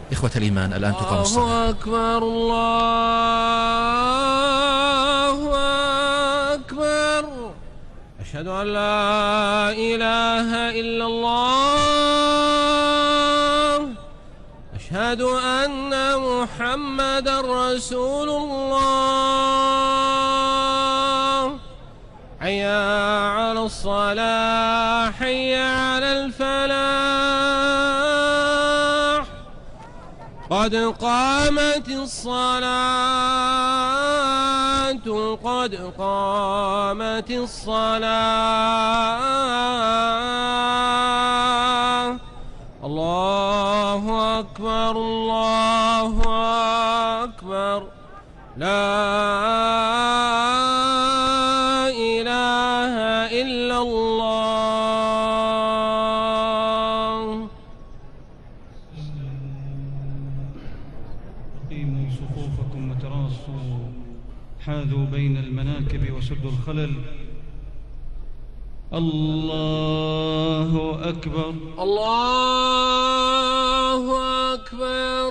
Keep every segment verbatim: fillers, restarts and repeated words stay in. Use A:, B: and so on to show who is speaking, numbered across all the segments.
A: إخوة الإيمان، الآن تقام الصلاة.
B: الله أكبر، الله أكبر. أشهد أن لا إله إلا الله. أشهد أن محمدا رسول الله. حي على الصلاة، حي على الفلاح. قد قامت الصلاة، قد قامت الصلاة. الله أكبر، الله أكبر. لا إله إلا الله.
C: أقيموا صفوفكم وتراصوا، حاذوا بين المناكب وسدوا الخلل. الله أكبر،
B: الله أكبر.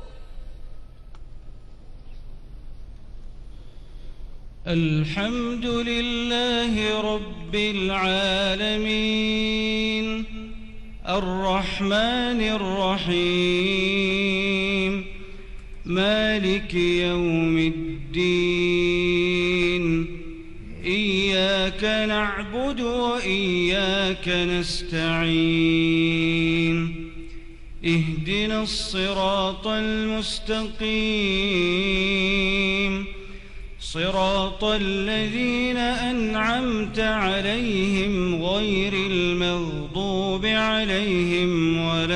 C: الحمد لله رب العالمين، الرحمن الرحيم، مالك يوم الدين. إياك نعبد وإياك نستعين. اهدنا الصراط المستقيم، صراط الذين أنعمت عليهم غير المغضوب عليهم ولا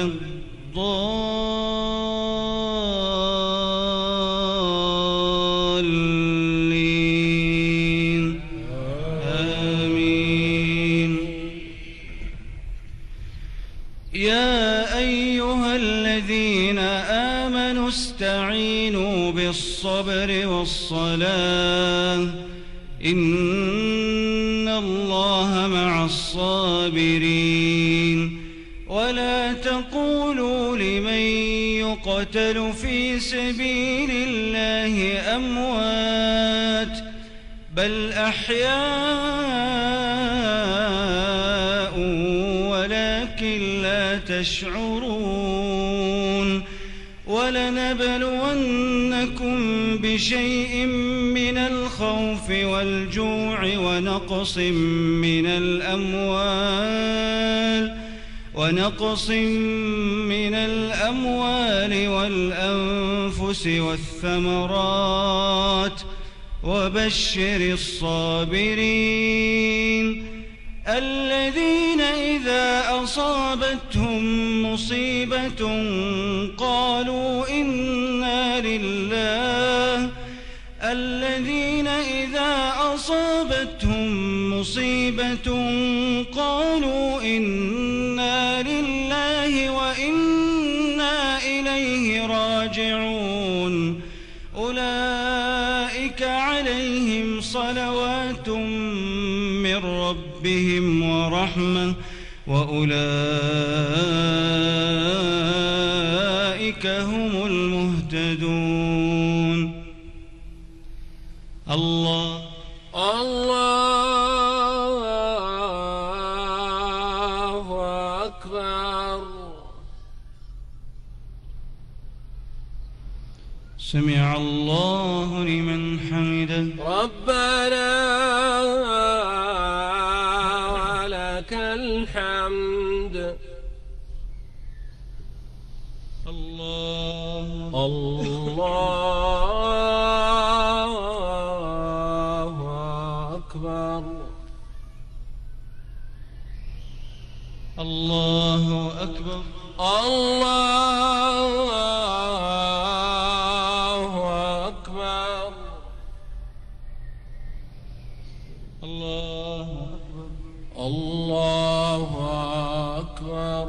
C: الضالين. آمين. يا أيها الذين آمنوا استعينوا بالصبر والصلاة، إن الله مع الصابرين. ولا تقولوا لمن يقتل في سبيل الله أموات، بل أحياء ولكن لا تشعرون. ولنبلونكم بشيء من الخوف والجوع ونقص من الأموال ونقص من الأموال والأنفس والثمرات، وبشر الصابرين الذين إذا أصابتهم مصيبة قالوا إنا لله الذين إذا أصابتهم مصيبة قالوا إنا لله وإنا إليه راجعون. أولئك عليهم صلوات من ربهم ورحمة، وأولئك هم المهتدون. الله
B: الله أكبر.
C: سمع الله لمن حمده.
B: ربنا ولك الحمد.
C: الله
B: الله أكبر.
C: الله أكبر.
B: الله أكبر.
C: الله أكبر.
B: الله أكبر.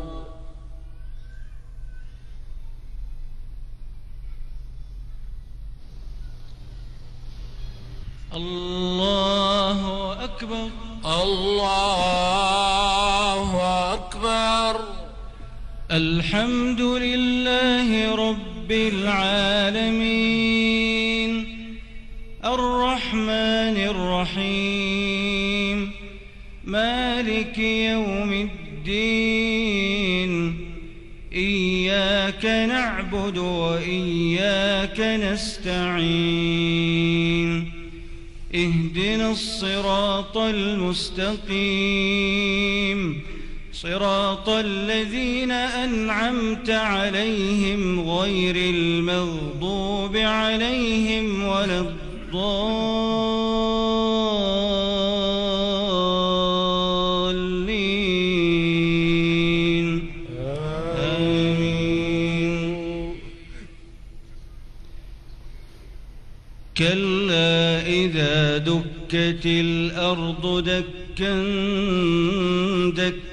C: الله أكبر.
B: الله أكبر.
C: الحمد لله رب العالمين الرحمن الرحيم مالك يوم الدين إياك نعبد وإياك نستعين اهدنا الصراط المستقيم صراط الذين أنعمت عليهم غير المغضوب عليهم ولا الضالين آمين. كلا إذا دكت الأرض دكا دكا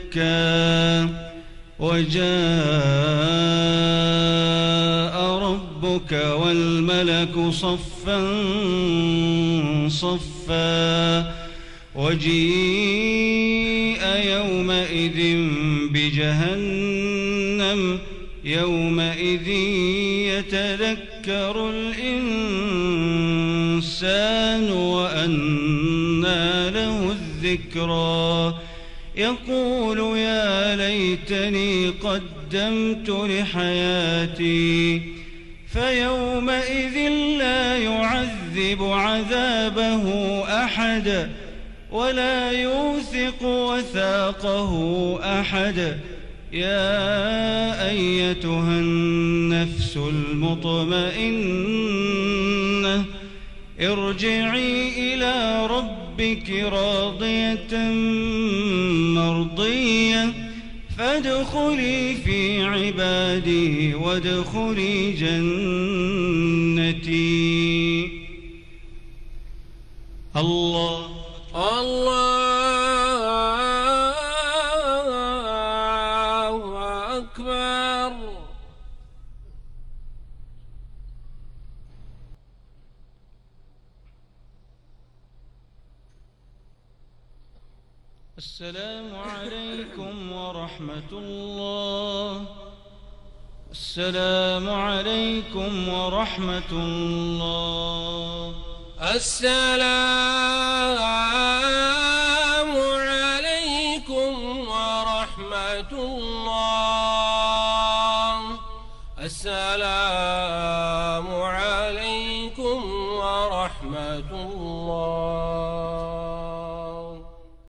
C: وجاء ربك والملك صفا صفا وجيء يومئذ بجهنم يومئذ يتذكر الإنسان وأنى له الذكرى يقول يا ليتني قدمت لحياتي فيومئذ لا يعذب عذابه أحد ولا يوثق وثاقه أحد يا أيتها النفس المطمئنة ارجعي إلى ربك راضية مرضية فادخلي في عبادي وادخلي جنتي. الله
B: الله أكبر.
C: السلام عليكم ورحمة الله. السلام عليكم ورحمة الله.
B: السلام عليكم ورحمة الله. السلام عليكم